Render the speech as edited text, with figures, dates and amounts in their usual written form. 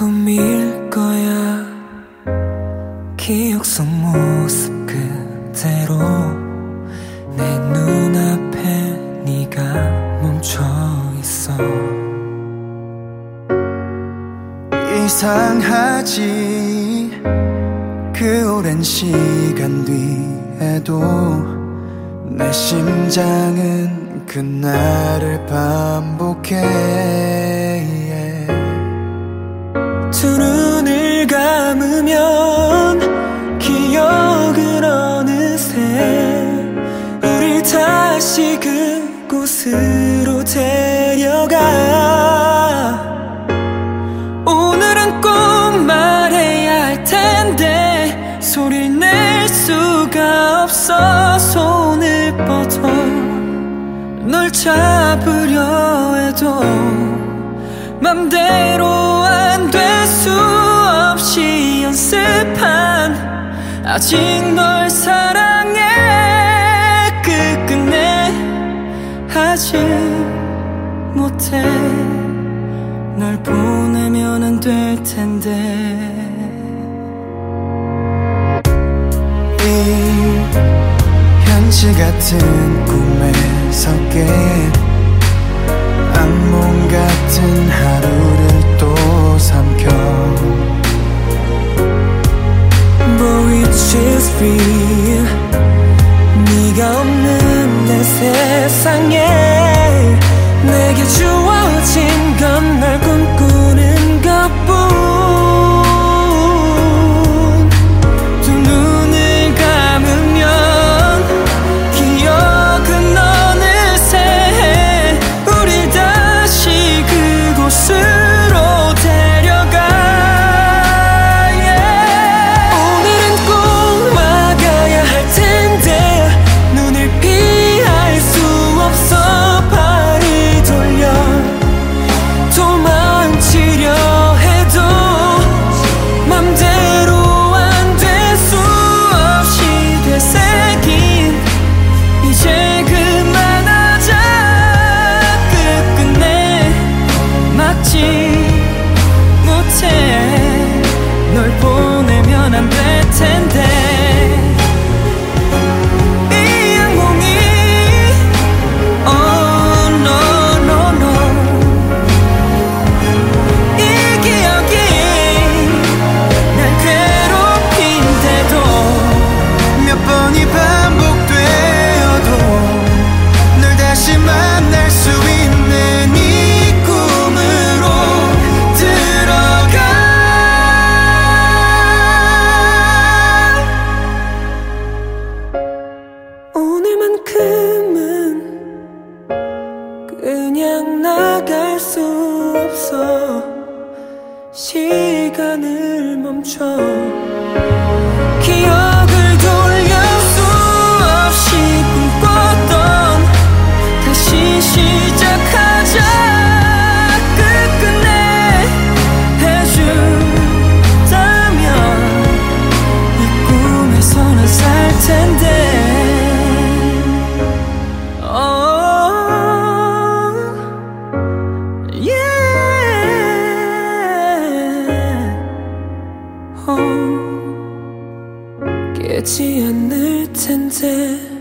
꿈일 거야. 기억 속 모습 그대로 내 눈앞에 네가 멈춰있어. 이상하지 그 오랜 시간 뒤에도 내 심장은 그날을 반복해. 두 눈을 감으면 기억은 어느새 우릴 다시 그곳으로 데려가. 오늘은 꼭 말해야 할 텐데 소리를 낼 수가 없어. 손을 뻗어 널 잡으려 해도 맘대로 안 될 수 없이 연습한 아직 널 사랑해 끝끝내 하지 못해. 널 보내면 안 될 텐데. 이 현실 같은 꿈에서 깬 악몽 같은 하루를 또 삼켜. But which is real? 네가 없는 내 세상에 내게 주어진 건 날 꿈꾸는 것뿐. 두 눈을 감으면 기억은 어느새 우릴 다시 그곳으로 데려가. 오늘은 꼭 막아야 할 텐데 눈을 피할 수 없어. 발을 돌려 도망치려 해도 맘대로 안 될 수 없이 되새긴 이제 그만하자. 끝끝내 막지 못해. 널 보내면 안 될 텐데. 이 악몽이 Oh no no no. 이 기억이 날 괴롭힌대도 몇 번이 반복되어도 널 다시 만날 수 있는 이 꿈으로 들어가. 오늘만큼은 그냥 나갈 수 없어. 시간을 멈춰 기억을 돌릴 수 없이 꿈꿨던 다시 시작하자. 끝끝내 해준다면 이 꿈에서 난 살 텐데. 깨지 않을 텐데.